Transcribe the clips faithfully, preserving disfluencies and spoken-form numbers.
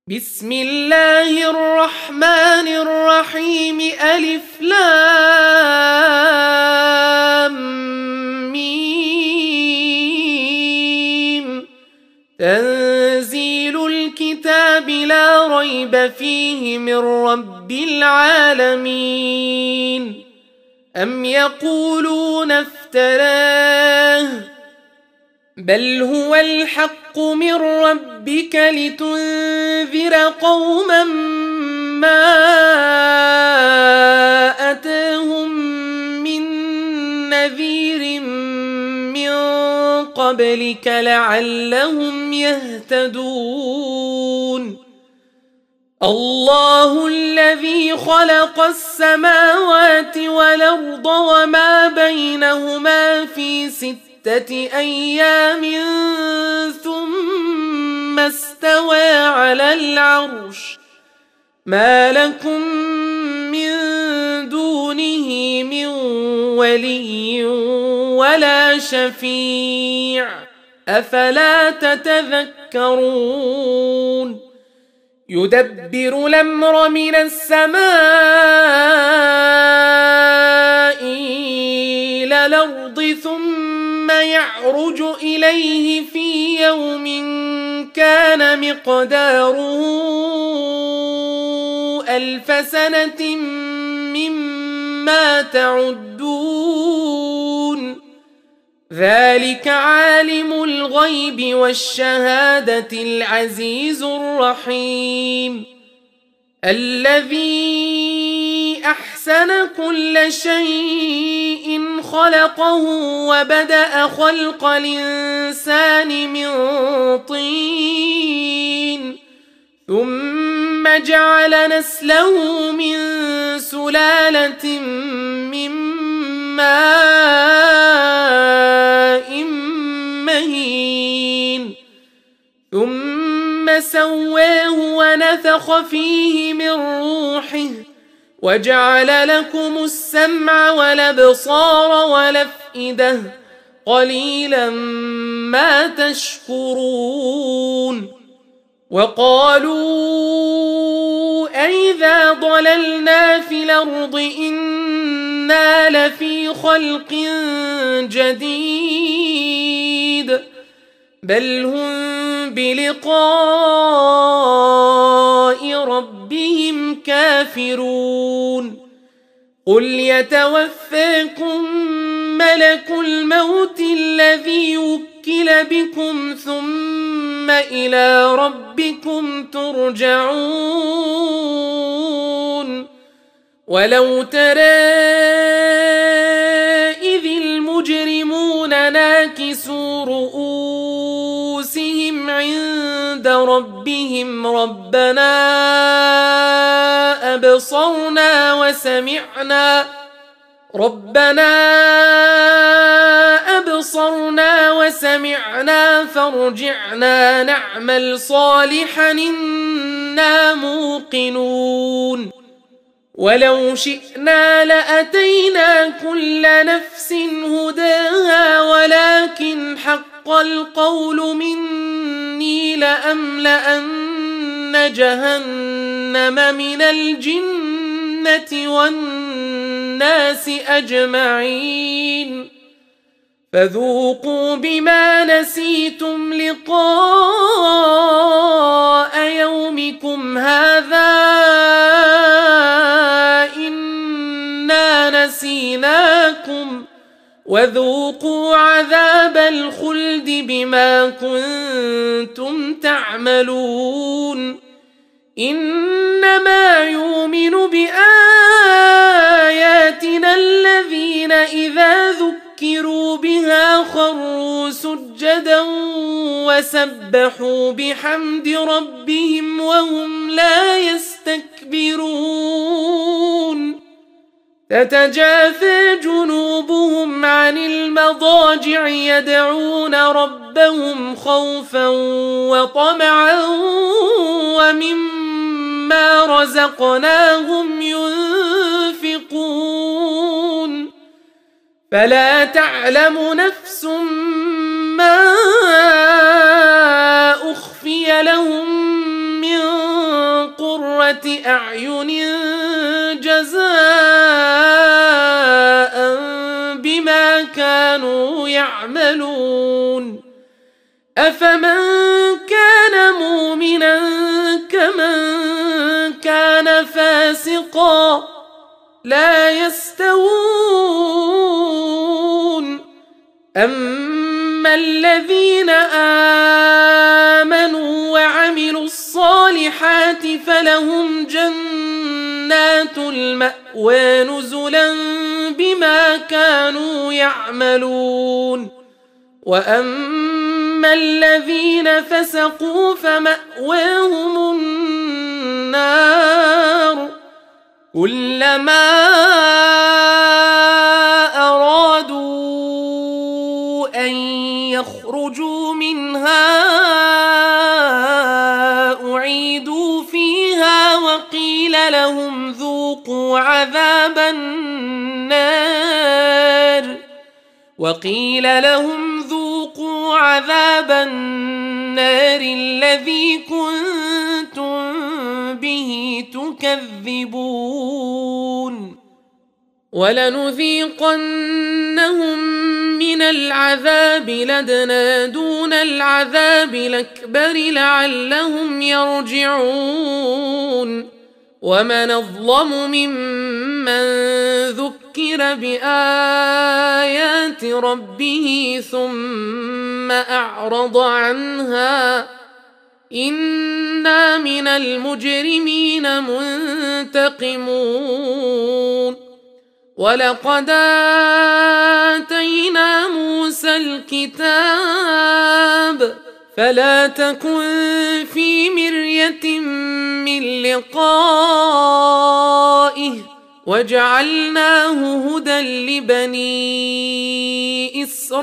بسم الله الرحمن الرحيم ألف لام ميم تنزيل الكتاب لا ريب فيه من رب العالمين أم يقولون افتراه بل هو الحق من ربك لتنذر قوما ما أتاهم من نذير من قبلك لعلهم يهتدون الله الذي خلق السماوات والأرض وما بينهما في ستة أيام ثم استوى على العرش ما لكم من دونه من ولي ولا شفيع أفلا تتذكرون يدبر الأمر من السماء إلى الأرض ثم يعرج إليه في يوم كان مقداره ألف سنة مما تعدون ذلك عالم الغيب والشهادة العزيز الرحيم الذي أحسن كل شيء خلقه وبدأ خلق الإنسان من طين ثم جعل نسله من سلالة من ماء مهين ثم سواه ونفخ فيه من روحه وجعل لكم السمع والأبصار والأفئدة قليلا ما تشكرون وقالوا أئذا ضللنا في الأرض إنا لفي خلق جديد بل هم بلقاء ربهم كافرون قل يتوفاكم ملك الموت الذي وكل بكم ثم إلى ربكم ترجعون ولو ترى إذ المجرمون ناكسوا رؤوسهم عند ربهم ربنا أبصرنا وسمعنا ربنا أبصرنا وسمعنا فارجعنا نعمل صالحا إنا موقنون ولو شئنا لأتينا كل نفس هداها ولكن حق القول مني لأملأن جهنم من الجنة والناس أجمعين فذوقوا بما نسيتم لقاء يومكم هذا إنا نسيناكم وذوقوا عذاب الخلد بما كنتم تعملون إنما يؤمن بآياتنا الذين إذا ذكروا بها خروا سجدا وسبحوا بحمد ربهم وهم لا يستكبرون تتجافى جنوبهم عن المضاجع يدعون ربهم خوفا وطمعا ومما رزقناهم ينفقون فلا تعلم نفس ما أخفي لهم من قرة أعين جزاء بما كانوا يعملون أفمن كان مؤمنا كمن كان فاسقا لا يستوون أما الذين آمنوا وعملوا الصالحات فلهم جنات المأوى نزلا بما كانوا يعملون وأما الذين فسقوا فمأواهم النار كلما أرادوا أن يخرجوا منها أعيدوا فيها وقيل لهم ذوقوا عذاب النار وقيل لهم ذوقوا عذاب النار الذي كنتم به تكذبون ولنذيقنهم من العذاب لدنا دون العذاب الأكبر لعلهم يرجعون ومن أظلم ممن ذكر بآيات ربه ثم أعرض عنها إنا من المجرمين منتقمون ولقد آتينا موسى الكتاب فلا تكن في مرية من لقائه وجعلناه هدى لبني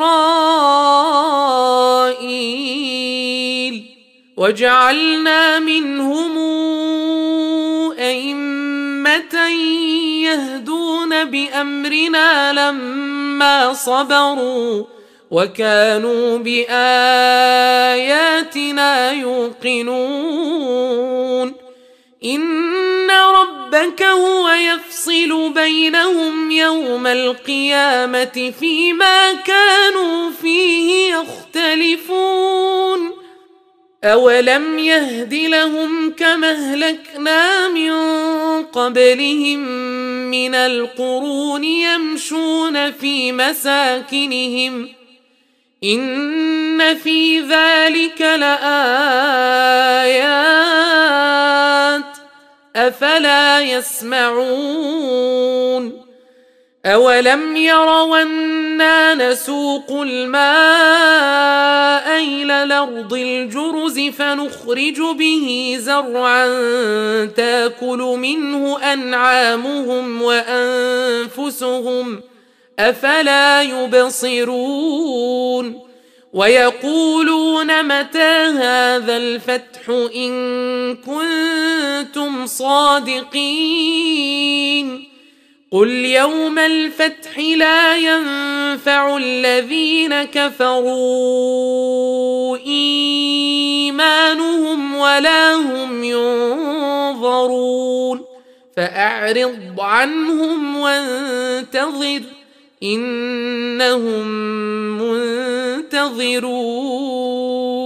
إسرائيل وجعلنا منهم أئمة يهدون بأمرنا لما صبروا وكانوا بآياتنا يوقنون إن ربك هو يفصل بينهم يوم القيامة فيما كانوا فيه يختلفون أولم يهد لهم كما أهلكنا من قبلهم من القرون يمشون في مساكنهم إن في ذلك لآيات أفلا يسمعون أولم يروا أنا نسوق الماء إلى الأرض الجرز فنخرج به زرعا تاكل منه أنعامهم وأنفسهم أفلا يبصرون ويقولون متى هذا الفتح إن كنتم صادقين قل يوم الفتح لا ينفع الذين كفروا إيمانهم ولا هم ينظرون فأعرض عنهم وانتظر إنهم منتظرون